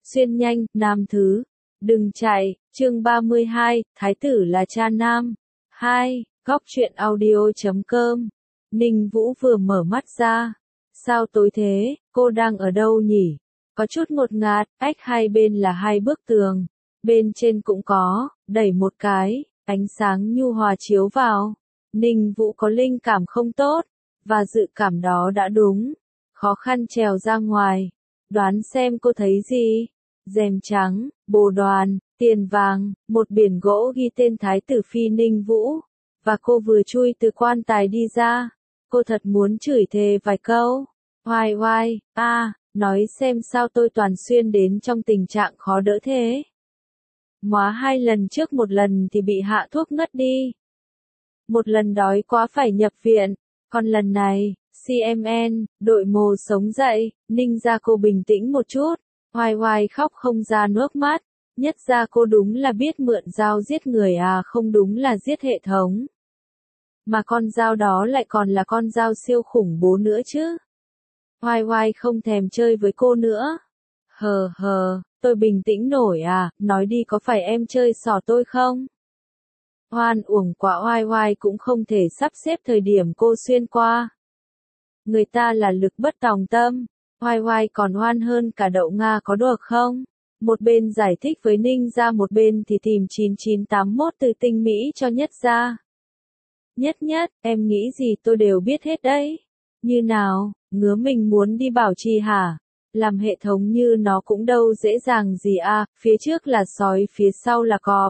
Xuyên nhanh, nam thứ. Đừng chạy, chương 32, Thái tử là cha nam. 2. Góc truyện audio.com. Ninh Vũ vừa mở mắt ra. Sao tối thế, cô đang ở đâu nhỉ? Có chút ngột ngạt, hai bên là hai bức tường. Bên trên cũng có, đẩy một cái, ánh sáng nhu hòa chiếu vào. Ninh Vũ có linh cảm không tốt, và dự cảm đó đã đúng. Khó khăn trèo ra ngoài. Đoán xem cô thấy gì? Rèm trắng, bồ đoàn, tiền vàng, một biển gỗ ghi tên Thái tử Phi Ninh Vũ. Và cô vừa chui từ quan tài đi ra. Cô thật muốn chửi thề vài câu. Oai oai, nói xem sao tôi toàn xuyên đến trong tình trạng khó đỡ thế. Móa 2 lần trước, một lần thì bị hạ thuốc ngất đi. Một lần đói quá phải nhập viện. Còn lần này, CMN, đội mồ sống dậy, Ninh ra cô bình tĩnh một chút. Oai oai khóc không ra nước mắt. Nhất ra cô đúng là biết mượn dao giết người không đúng là giết hệ thống. Mà con dao đó lại còn là con dao siêu khủng bố nữa chứ. Oai oai không thèm chơi với cô nữa. Tôi bình tĩnh nổi nói đi, có phải em chơi xỏ tôi không? Hoan uổng quá, oai oai cũng không thể sắp xếp thời điểm cô xuyên qua. Người ta là lực bất tòng tâm, oai oai còn hoan hơn cả đậu Nga, có được không? Một bên giải thích với Ninh ra, một bên thì tìm 9981 từ tinh mỹ cho Nhất ra. Nhất, em nghĩ gì tôi đều biết hết đấy. Như nào, ngứa mình muốn đi bảo trì hả? Làm hệ thống như nó cũng đâu dễ dàng gì phía trước là sói, phía sau là cọp.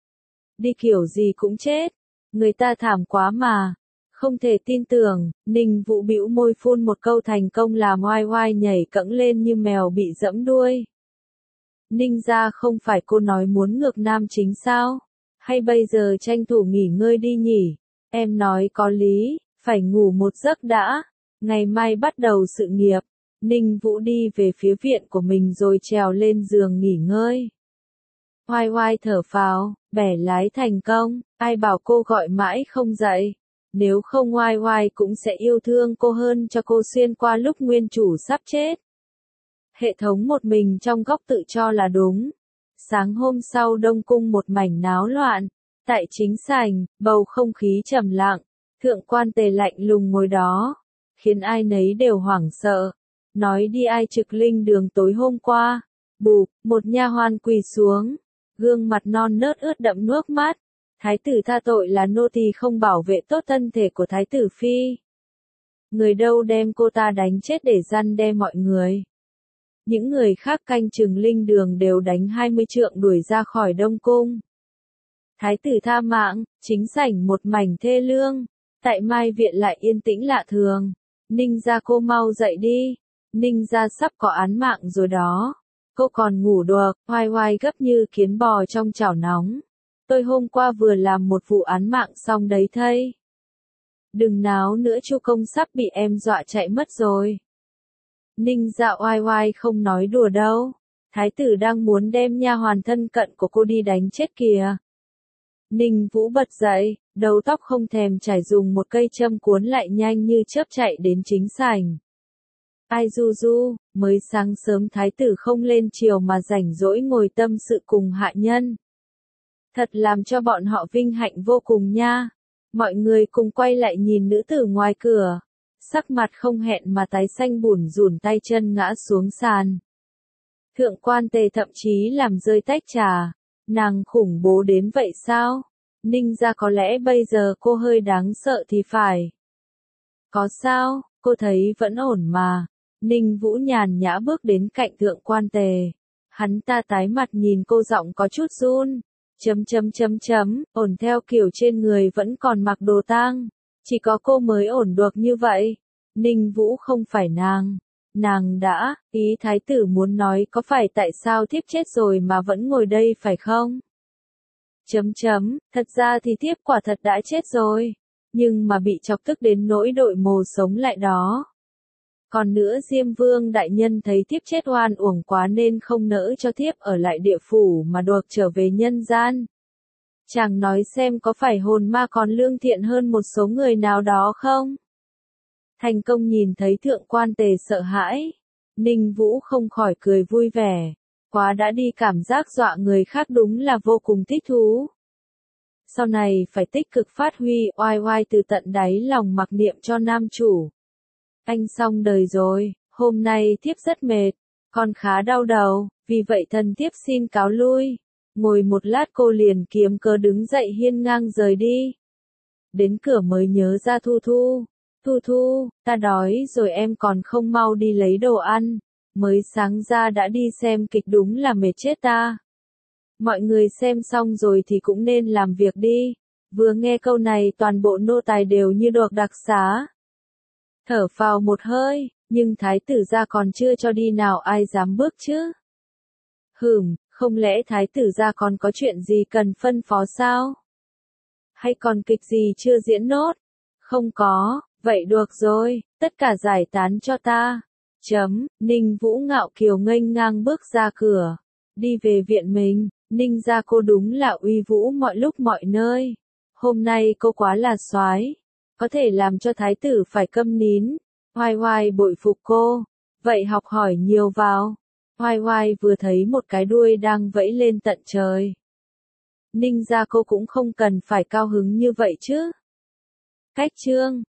Đi kiểu gì cũng chết. Người ta thảm quá mà. Không thể tin tưởng, Ninh Vũ bĩu môi phun một câu thành công làm oai oai nhảy cẫng lên như mèo bị giẫm đuôi. Ninh ra, không phải cô nói muốn ngược nam chính sao? Hay bây giờ tranh thủ nghỉ ngơi đi nhỉ? Em nói có lý, phải ngủ một giấc đã. Ngày mai bắt đầu sự nghiệp. Ninh Vũ đi về phía viện của mình rồi trèo lên giường nghỉ ngơi. Oai oai thở phào, bẻ lái thành công, ai bảo cô gọi mãi không dậy. Nếu không oai oai cũng sẽ yêu thương cô hơn cho cô xuyên qua lúc nguyên chủ sắp chết. Hệ thống một mình trong góc tự cho là đúng. Sáng hôm sau, Đông Cung một mảnh náo loạn. Tại chính sảnh, bầu không khí trầm lặng. Thượng quan Tề lạnh lùng ngồi đó, khiến ai nấy đều hoảng sợ. Nói đi, ai trực linh đường tối hôm qua? Bụp, một nha hoàn quỳ xuống, gương mặt non nớt ướt đẫm nước mắt. Thái tử tha tội, là nô tỳ không bảo vệ tốt thân thể của Thái tử Phi. Người đâu đem cô ta đánh chết để răn đe mọi người. Những người khác canh chừng linh đường đều đánh 20 trượng đuổi ra khỏi Đông Cung. Thái tử tha mạng, chính sảnh một mảnh thê lương. Tại Mai viện lại yên tĩnh lạ thường. Ninh ra, cô mau dậy đi. Ninh ra sắp có án mạng rồi đó. Cô còn ngủ được? Oai oai gấp như kiến bò trong chảo nóng. Tôi hôm qua vừa làm một vụ án mạng xong đấy thây. Đừng náo nữa, Chu công sắp bị em dọa chạy mất rồi. Ninh dạ, oai oai không nói đùa đâu. Thái tử đang muốn đem nha hoàn thân cận của cô đi đánh chết kìa. Ninh Vũ bật dậy, đầu tóc không thèm chải, dùng một cây châm cuốn lại, nhanh như chớp chạy đến chính sảnh. Ai du, mới sáng sớm Thái tử không lên chiều mà rảnh rỗi ngồi tâm sự cùng hạ nhân. Thật làm cho bọn họ vinh hạnh vô cùng nha. Mọi người cùng quay lại nhìn nữ tử ngoài cửa. Sắc mặt không hẹn mà tái xanh, bủn rủn tay chân ngã xuống sàn. Thượng quan Tề thậm chí làm rơi tách trà. Nàng khủng bố đến vậy sao? Ninh ra, có lẽ bây giờ cô hơi đáng sợ thì phải. Có sao, cô thấy vẫn ổn mà. Ninh Vũ nhàn nhã bước đến cạnh thượng quan Tề. Hắn ta tái mặt nhìn cô, giọng có chút run. Ổn theo kiểu trên người vẫn còn mặc đồ tang. Chỉ có cô mới ổn được như vậy. Ninh Vũ, không phải nàng. Nàng đã, ý thái tử muốn nói có phải tại sao thiếp chết rồi mà vẫn ngồi đây phải không? Thật ra thì thiếp quả thật đã chết rồi. Nhưng mà bị chọc tức đến nỗi đội mồ sống lại đó. Còn nữa, Diêm Vương đại nhân thấy thiếp chết oan uổng quá nên không nỡ cho thiếp ở lại địa phủ mà được trở về nhân gian. Chàng nói xem, có phải hồn ma còn lương thiện hơn một số người nào đó không? Thành Công nhìn thấy thượng quan Tề sợ hãi. Ninh Vũ không khỏi cười vui vẻ. quá đã đi, cảm giác dọa người khác đúng là vô cùng thích thú. Sau này phải tích cực phát huy, oai oai từ tận đáy lòng mặc niệm cho nam chủ. Anh xong đời rồi, hôm nay thiếp rất mệt, con khá đau đầu, vì vậy thần thiếp xin cáo lui. Ngồi một lát cô liền kiếm cớ đứng dậy hiên ngang rời đi. Đến cửa mới nhớ ra Thu Thu. Thu Thu, ta đói rồi, em còn không mau đi lấy đồ ăn. Mới sáng ra đã đi xem kịch, đúng là mệt chết ta. Mọi người xem xong rồi thì cũng nên làm việc đi. Vừa nghe câu này toàn bộ nô tài đều như được đặc xá. Thở phào một hơi, nhưng thái tử gia còn chưa cho đi nào ai dám bước chứ. Không lẽ thái tử gia còn có chuyện gì cần phân phó sao? Hay còn kịch gì chưa diễn nốt? Không có, vậy được rồi, tất cả giải tán cho ta. Ninh Vũ ngạo kiều nghênh ngang bước ra cửa, đi về viện mình. Ninh gia cô đúng là uy vũ mọi lúc mọi nơi. Hôm nay cô quá là soái, có thể làm cho thái tử phải câm nín. Hoài Hoài bội phục cô, vậy học hỏi nhiều vào. Hoài Hoài vừa thấy một cái đuôi đang vẫy lên tận trời. Ninh gia cô cũng không cần phải cao hứng như vậy chứ. Cách chương